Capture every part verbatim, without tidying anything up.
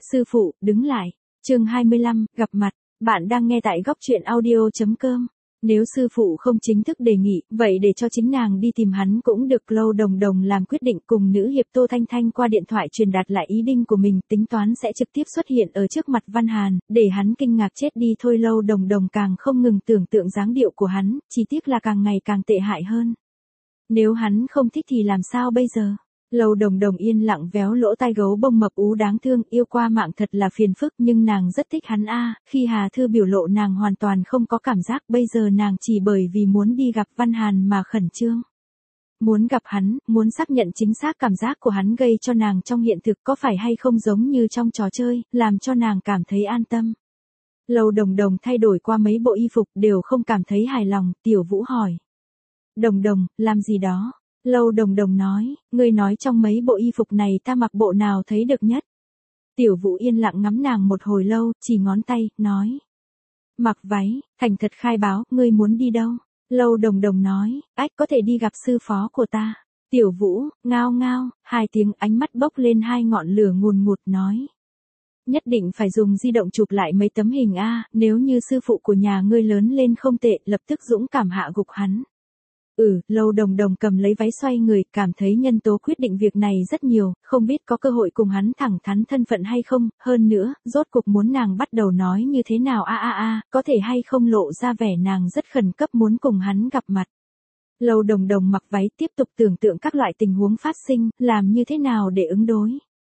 Sư phụ, đứng lại. Chương hai mươi lăm, gặp mặt. Bạn đang nghe tại góc truyện audio chấm com. Nếu sư phụ không chính thức đề nghị, vậy để cho chính nàng đi tìm hắn cũng được. Lâu Đồng Đồng làm quyết định cùng nữ hiệp Tô Thanh Thanh qua điện thoại truyền đạt lại ý định của mình, tính toán sẽ trực tiếp xuất hiện ở trước mặt Văn Hàn, để hắn kinh ngạc chết đi thôi. Lâu Đồng Đồng càng không ngừng tưởng tượng dáng điệu của hắn, chỉ tiếc là càng ngày càng tệ hại hơn. Nếu hắn không thích thì làm sao bây giờ? Lâu Đồng Đồng yên lặng véo lỗ tai gấu bông mập ú đáng thương, yêu qua mạng thật là phiền phức, nhưng nàng rất thích hắn a. Khi Hà Thư biểu lộ nàng hoàn toàn không có cảm giác, bây giờ nàng chỉ bởi vì muốn đi gặp Văn Hàn mà khẩn trương. Muốn gặp hắn, muốn xác nhận chính xác cảm giác của hắn gây cho nàng trong hiện thực có phải hay không giống như trong trò chơi, làm cho nàng cảm thấy an tâm. Lâu Đồng Đồng thay đổi qua mấy bộ y phục đều không cảm thấy hài lòng, Tiểu Vũ hỏi. Đồng Đồng, làm gì đó? Lâu Đồng Đồng nói, ngươi nói trong mấy bộ y phục này ta mặc bộ nào thấy được nhất? Tiểu Vũ yên lặng ngắm nàng một hồi lâu, chỉ ngón tay, nói. Mặc váy, thành thật khai báo, ngươi muốn đi đâu? Lâu Đồng Đồng nói, ách có thể đi gặp sư phó của ta. Tiểu Vũ, ngao ngao, hai tiếng, ánh mắt bốc lên hai ngọn lửa ngùn ngụt nói. Nhất định phải dùng di động chụp lại mấy tấm hình a, nếu như sư phụ của nhà ngươi lớn lên không tệ, lập tức dũng cảm hạ gục hắn. Ừ, Lâu Đồng Đồng cầm lấy váy xoay người, cảm thấy nhân tố quyết định việc này rất nhiều, không biết có cơ hội cùng hắn thẳng thắn thân phận hay không, hơn nữa, rốt cuộc muốn nàng bắt đầu nói như thế nào a a a, có thể hay không lộ ra vẻ nàng rất khẩn cấp muốn cùng hắn gặp mặt. Lâu Đồng Đồng mặc váy tiếp tục tưởng tượng các loại tình huống phát sinh, làm như thế nào để ứng đối.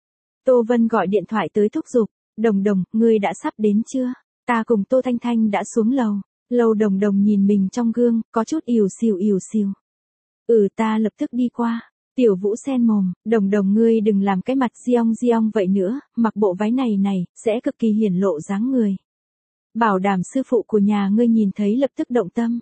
Tô Vân gọi điện thoại tới thúc giục, Đồng Đồng, ngươi đã sắp đến chưa? Ta cùng Tô Thanh Thanh đã xuống lầu. Lâu Đồng Đồng nhìn mình trong gương, có chút ỉu xìu ỉu xìu. Ừ, ta lập tức đi qua. Tiểu Vũ sen mồm, Đồng Đồng ngươi đừng làm cái mặt giong giong vậy nữa, mặc bộ váy này này, sẽ cực kỳ hiển lộ dáng người. Bảo đảm sư phụ của nhà ngươi nhìn thấy lập tức động tâm.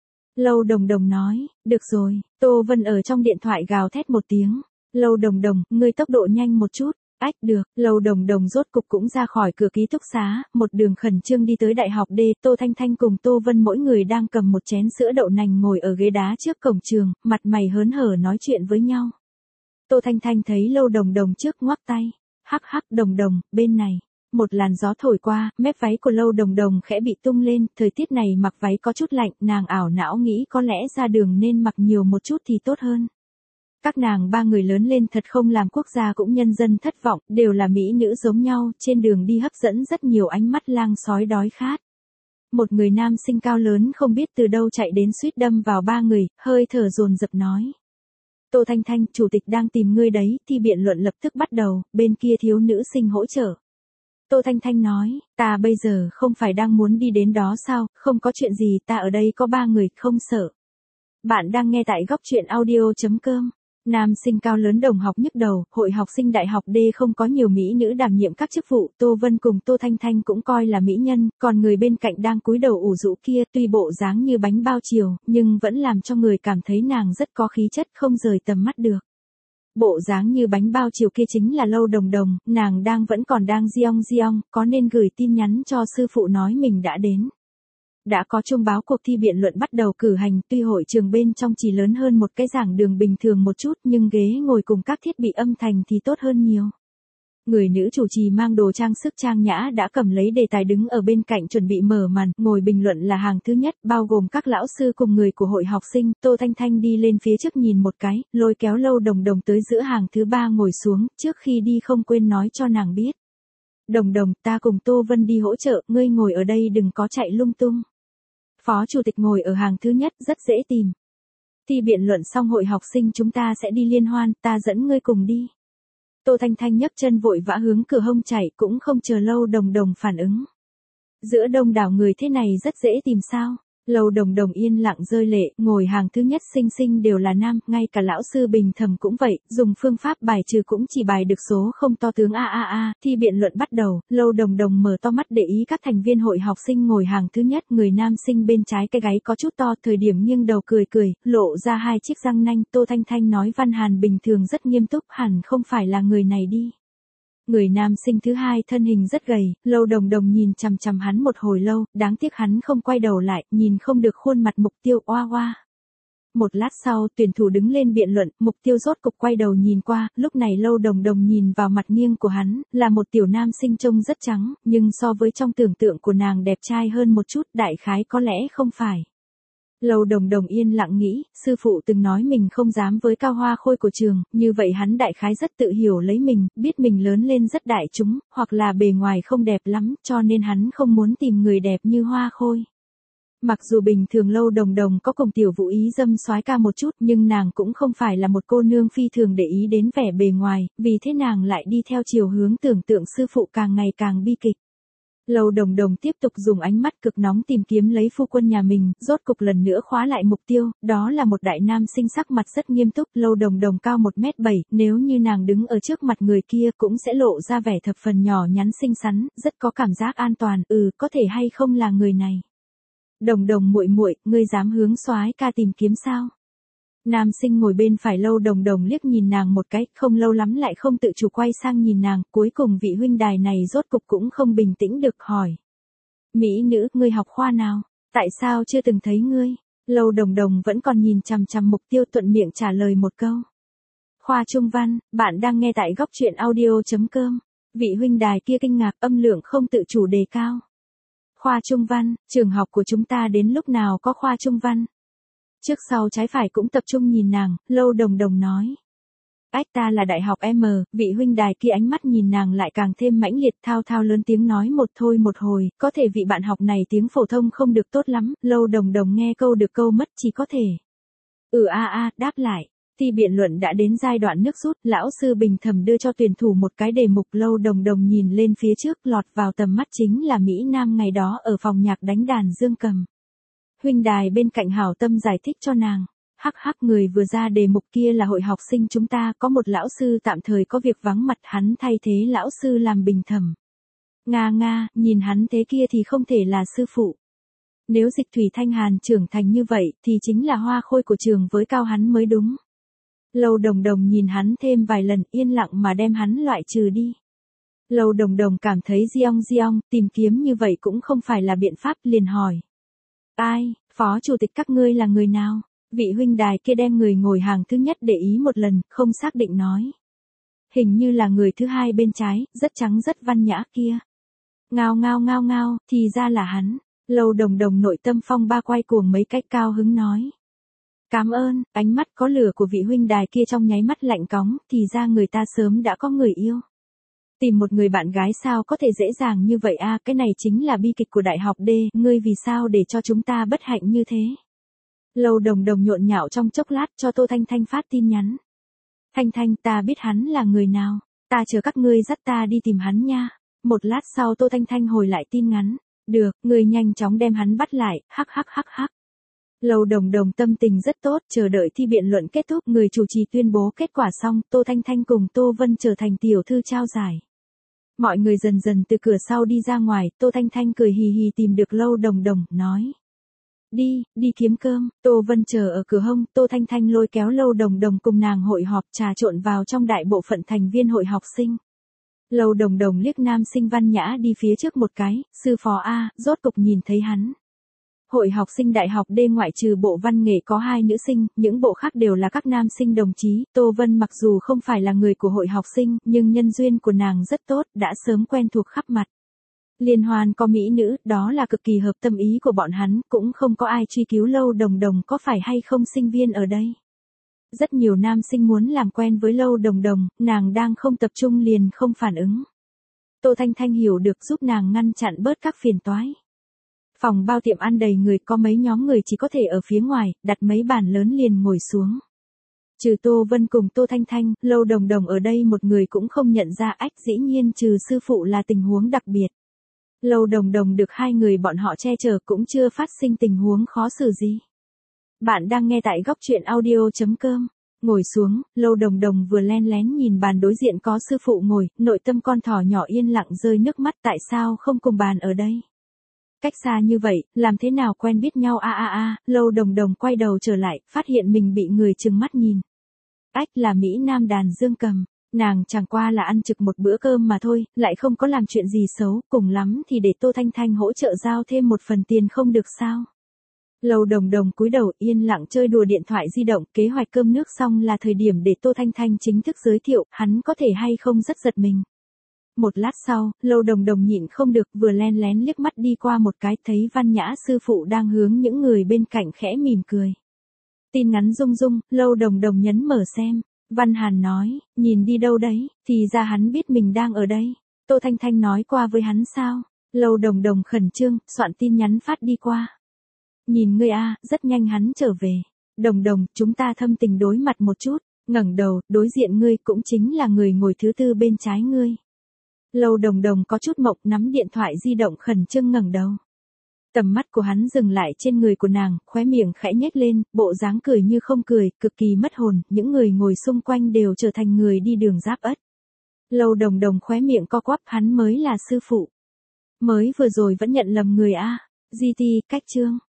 Lâu Đồng Đồng nói, được rồi. Tô Vân ở trong điện thoại gào thét một tiếng. Lâu Đồng Đồng, ngươi tốc độ nhanh một chút. Ách được, Lâu Đồng Đồng rốt cục cũng ra khỏi cửa ký túc xá, một đường khẩn trương đi tới đại học D. Tô Thanh Thanh cùng Tô Vân mỗi người đang cầm một chén sữa đậu nành ngồi ở ghế đá trước cổng trường, mặt mày hớn hở nói chuyện với nhau. Tô Thanh Thanh thấy Lâu Đồng Đồng trước ngoắc tay. Hắc hắc Đồng Đồng, bên này. Một làn gió thổi qua, mép váy của Lâu Đồng Đồng khẽ bị tung lên, thời tiết này mặc váy có chút lạnh, nàng ảo não nghĩ có lẽ ra đường nên mặc nhiều một chút thì tốt hơn. Các nàng ba người lớn lên thật không làm quốc gia cũng nhân dân thất vọng, đều là mỹ nữ giống nhau, trên đường đi hấp dẫn rất nhiều ánh mắt lang sói đói khát. Một người nam sinh cao lớn không biết từ đâu chạy đến suýt đâm vào ba người, hơi thở dồn dập nói. Tô Thanh Thanh, chủ tịch đang tìm ngươi đấy, thi biện luận lập tức bắt đầu, bên kia thiếu nữ sinh hỗ trợ. Tô Thanh Thanh nói, ta bây giờ không phải đang muốn đi đến đó sao, không có chuyện gì, ta ở đây có ba người, không sợ. Bạn đang nghe tại góc truyện audio chấm com. Nam sinh cao lớn đồng học nhức đầu, hội học sinh đại học D không có nhiều mỹ nữ đảm nhiệm các chức vụ, Tô Vân cùng Tô Thanh Thanh cũng coi là mỹ nhân, còn người bên cạnh đang cúi đầu ủ rũ kia tuy bộ dáng như bánh bao chiều, nhưng vẫn làm cho người cảm thấy nàng rất có khí chất không rời tầm mắt được. Bộ dáng như bánh bao chiều kia chính là Lâu Đồng Đồng, nàng đang vẫn còn đang giong giong, có nên gửi tin nhắn cho sư phụ nói mình đã đến. Đã có chuông báo cuộc thi biện luận bắt đầu cử hành, tuy hội trường bên trong chỉ lớn hơn một cái giảng đường bình thường một chút nhưng ghế ngồi cùng các thiết bị âm thanh thì tốt hơn nhiều. Người nữ chủ trì mang đồ trang sức trang nhã đã cầm lấy đề tài đứng ở bên cạnh chuẩn bị mở màn, ngồi bình luận là hàng thứ nhất, bao gồm các lão sư cùng người của hội học sinh. Tô Thanh Thanh đi lên phía trước nhìn một cái, lôi kéo Lâu Đồng Đồng tới giữa hàng thứ ba ngồi xuống, trước khi đi không quên nói cho nàng biết. Đồng Đồng, ta cùng Tô Vân đi hỗ trợ, ngươi ngồi ở đây đừng có chạy lung tung. Phó chủ tịch ngồi ở hàng thứ nhất, rất dễ tìm. Thi biện luận xong hội học sinh chúng ta sẽ đi liên hoan, ta dẫn ngươi cùng đi. Tô Thanh Thanh nhấc chân vội vã hướng cửa hông chạy, cũng không chờ Lâu Đồng Đồng phản ứng. Giữa đông đảo người thế này rất dễ tìm sao? Lâu Đồng Đồng yên lặng rơi lệ, ngồi hàng thứ nhất xinh xinh đều là nam, ngay cả lão sư bình thẩm cũng vậy, dùng phương pháp bài trừ cũng chỉ bài được số không to tướng a a a, thi biện luận bắt đầu, Lâu Đồng Đồng mở to mắt để ý các thành viên hội học sinh ngồi hàng thứ nhất, người nam sinh bên trái cái gáy có chút to, thời điểm nghiêng đầu cười cười, lộ ra hai chiếc răng nanh. Tô Thanh Thanh nói Văn Hàn bình thường rất nghiêm túc, hẳn không phải là người này đi. Người nam sinh thứ hai thân hình rất gầy, Lâu Đồng Đồng nhìn chằm chằm hắn một hồi lâu, đáng tiếc hắn không quay đầu lại, nhìn không được khuôn mặt mục tiêu oa oa. Một lát sau, tuyển thủ đứng lên biện luận, Mục Tiêu rốt cục quay đầu nhìn qua, lúc này Lâu Đồng Đồng nhìn vào mặt nghiêng của hắn, là một tiểu nam sinh trông rất trắng, nhưng so với trong tưởng tượng của nàng đẹp trai hơn một chút, đại khái có lẽ không phải. Lâu Đồng Đồng yên lặng nghĩ, sư phụ từng nói mình không dám với Cao Hoa Khôi của trường, như vậy hắn đại khái rất tự hiểu lấy mình, biết mình lớn lên rất đại chúng, hoặc là bề ngoài không đẹp lắm, cho nên hắn không muốn tìm người đẹp như Hoa Khôi. Mặc dù bình thường Lâu Đồng Đồng có cùng tiểu Vũ Ý dâm soái ca một chút, nhưng nàng cũng không phải là một cô nương phi thường để ý đến vẻ bề ngoài, vì thế nàng lại đi theo chiều hướng tưởng tượng sư phụ càng ngày càng bi kịch. Lâu Đồng Đồng tiếp tục dùng ánh mắt cực nóng tìm kiếm lấy phu quân nhà mình, rốt cục lần nữa khóa lại mục tiêu, đó là một đại nam sinh sắc mặt rất nghiêm túc, Lâu Đồng Đồng cao một mét bảy, nếu như nàng đứng ở trước mặt người kia cũng sẽ lộ ra vẻ thập phần nhỏ nhắn xinh xắn, rất có cảm giác an toàn, ừ, có thể hay không là người này. Đồng Đồng muội muội, ngươi dám hướng soái ca tìm kiếm sao? Nam sinh ngồi bên phải Lâu Đồng Đồng liếc nhìn nàng một cái, không lâu lắm lại không tự chủ quay sang nhìn nàng, cuối cùng vị huynh đài này rốt cục cũng không bình tĩnh được hỏi. Mỹ nữ, ngươi học khoa nào? Tại sao chưa từng thấy ngươi? Lâu Đồng Đồng vẫn còn nhìn chằm chằm Mục Tiêu thuận miệng trả lời một câu. Khoa Trung Văn, bạn đang nghe tại góc truyện audio.com. Vị huynh đài kia kinh ngạc, âm lượng không tự chủ đề cao. Khoa Trung Văn, trường học của chúng ta đến lúc nào có khoa Trung Văn? Trước sau trái phải cũng tập trung nhìn nàng, Lâu Đồng Đồng nói. Ách, ta là đại học M, vị huynh đài kia ánh mắt nhìn nàng lại càng thêm mãnh liệt, thao thao lớn tiếng nói một thôi một hồi, có thể vị bạn học này tiếng phổ thông không được tốt lắm, Lâu Đồng Đồng nghe câu được câu mất chỉ có thể. Ừ a a, đáp lại. Thi biện luận đã đến giai đoạn nước rút, lão sư bình thẩm đưa cho tuyển thủ một cái đề mục, Lâu Đồng Đồng nhìn lên phía trước, lọt vào tầm mắt chính là Mỹ Nam ngày đó ở phòng nhạc đánh đàn dương cầm. Huynh đài bên cạnh hảo tâm giải thích cho nàng. Hắc hắc, người vừa ra đề mục kia là hội học sinh chúng ta, có một lão sư tạm thời có việc vắng mặt, hắn thay thế lão sư làm bình thẩm. Nga nga, nhìn hắn thế kia thì không thể là sư phụ. Nếu Dịch Thủy Thanh Hàn trưởng thành như vậy, thì chính là Hoa Khôi của trường với Cao hắn mới đúng. Lâu Đồng Đồng nhìn hắn thêm vài lần, yên lặng mà đem hắn loại trừ đi. Lâu Đồng Đồng cảm thấy giong giong, tìm kiếm như vậy cũng không phải là biện pháp, liền hỏi. Ai, phó chủ tịch các ngươi là người nào? Vị huynh đài kia đem người ngồi hàng thứ nhất để ý một lần, không xác định nói. Hình như là người thứ hai bên trái, rất trắng rất văn nhã kia. Ngao ngao ngao ngao, thì ra là hắn. Lâu Đồng Đồng nội tâm phong ba quay cuồng mấy cách, cao hứng nói. Cảm ơn, ánh mắt có lửa của vị huynh đài kia trong nháy mắt lạnh cóng, thì ra người ta sớm đã có người yêu. Tìm một người bạn gái sao có thể dễ dàng như vậy a, cái này chính là bi kịch của đại học D, ngươi vì sao để cho chúng ta bất hạnh như thế? Lâu Đồng Đồng nhộn nhạo trong chốc lát cho Tô Thanh Thanh phát tin nhắn. Thanh Thanh, ta biết hắn là người nào, ta chờ các ngươi dắt ta đi tìm hắn nha. Một lát sau Tô Thanh Thanh hồi lại tin ngắn. Được, ngươi nhanh chóng đem hắn bắt lại, hắc hắc hắc hắc. Lâu Đồng Đồng tâm tình rất tốt, chờ đợi thi biện luận kết thúc, người chủ trì tuyên bố kết quả xong, Tô Thanh Thanh cùng Tô Vân trở thành tiểu thư trao giải. Mọi người dần dần từ cửa sau đi ra ngoài, Tô Thanh Thanh cười hì hì tìm được Lâu Đồng Đồng, nói. Đi, đi kiếm cơm, Tô Vân chờ ở cửa hông, Tô Thanh Thanh lôi kéo Lâu Đồng Đồng cùng nàng hội họp, trà trộn vào trong đại bộ phận thành viên hội học sinh. Lâu Đồng Đồng liếc nam sinh văn nhã đi phía trước một cái, sư phó A, rốt cục nhìn thấy hắn. Hội học sinh đại học D ngoại trừ bộ văn nghệ có hai nữ sinh, những bộ khác đều là các nam sinh đồng chí, Tô Vân mặc dù không phải là người của hội học sinh, nhưng nhân duyên của nàng rất tốt, đã sớm quen thuộc khắp mặt. Liên hoan có mỹ nữ, đó là cực kỳ hợp tâm ý của bọn hắn, cũng không có ai truy cứu Lâu Đồng Đồng có phải hay không sinh viên ở đây. Rất nhiều nam sinh muốn làm quen với Lâu Đồng Đồng, nàng đang không tập trung liền không phản ứng. Tô Thanh Thanh hiểu được giúp nàng ngăn chặn bớt các phiền toái. Phòng bao tiệm ăn đầy người, có mấy nhóm người chỉ có thể ở phía ngoài, đặt mấy bàn lớn liền ngồi xuống. Trừ Tô Vân cùng Tô Thanh Thanh, Lâu Đồng Đồng ở đây một người cũng không nhận ra, ách, dĩ nhiên trừ sư phụ là tình huống đặc biệt. Lâu Đồng Đồng được hai người bọn họ che chở cũng chưa phát sinh tình huống khó xử gì. Bạn đang nghe tại góc truyện audio.com. Ngồi xuống, Lâu Đồng Đồng vừa len lén nhìn bàn đối diện có sư phụ ngồi, nội tâm con thỏ nhỏ yên lặng rơi nước mắt, tại sao không cùng bàn ở đây? Cách xa như vậy, làm thế nào quen biết nhau a a a, Lâu Đồng Đồng quay đầu trở lại, phát hiện mình bị người trừng mắt nhìn. Ách, là Mỹ Nam đàn dương cầm. Nàng chẳng qua là ăn trực một bữa cơm mà thôi, lại không có làm chuyện gì xấu, cùng lắm thì để Tô Thanh Thanh hỗ trợ giao thêm một phần tiền không được sao. Lâu Đồng Đồng cúi đầu yên lặng chơi đùa điện thoại di động, kế hoạch cơm nước xong là thời điểm để Tô Thanh Thanh chính thức giới thiệu, hắn có thể hay không rất giật mình. Một lát sau, Lâu Đồng Đồng nhịn không được vừa len lén liếc mắt đi qua một cái thấy Văn Nhã sư phụ đang hướng những người bên cạnh khẽ mỉm cười. Tin ngắn rung rung, Lâu Đồng Đồng nhấn mở xem. Văn Hàn nói, nhìn đi đâu đấy, thì ra hắn biết mình đang ở đây. Tô Thanh Thanh nói qua với hắn sao? Lâu Đồng Đồng khẩn trương, soạn tin nhắn phát đi qua. Nhìn ngươi a, rất nhanh hắn trở về. Đồng Đồng, chúng ta thâm tình đối mặt một chút. Ngẩng đầu, đối diện ngươi cũng chính là người ngồi thứ tư bên trái ngươi. Lâu Đồng Đồng có chút mộng, nắm điện thoại di động khẩn trương ngẩng đầu. Tầm mắt của hắn dừng lại trên người của nàng, khóe miệng khẽ nhếch lên, bộ dáng cười như không cười, cực kỳ mất hồn, những người ngồi xung quanh đều trở thành người đi đường giáp ất. Lâu Đồng Đồng khóe miệng co quắp, hắn mới là sư phụ. Mới vừa rồi vẫn nhận lầm người a. giê tê, cách chương.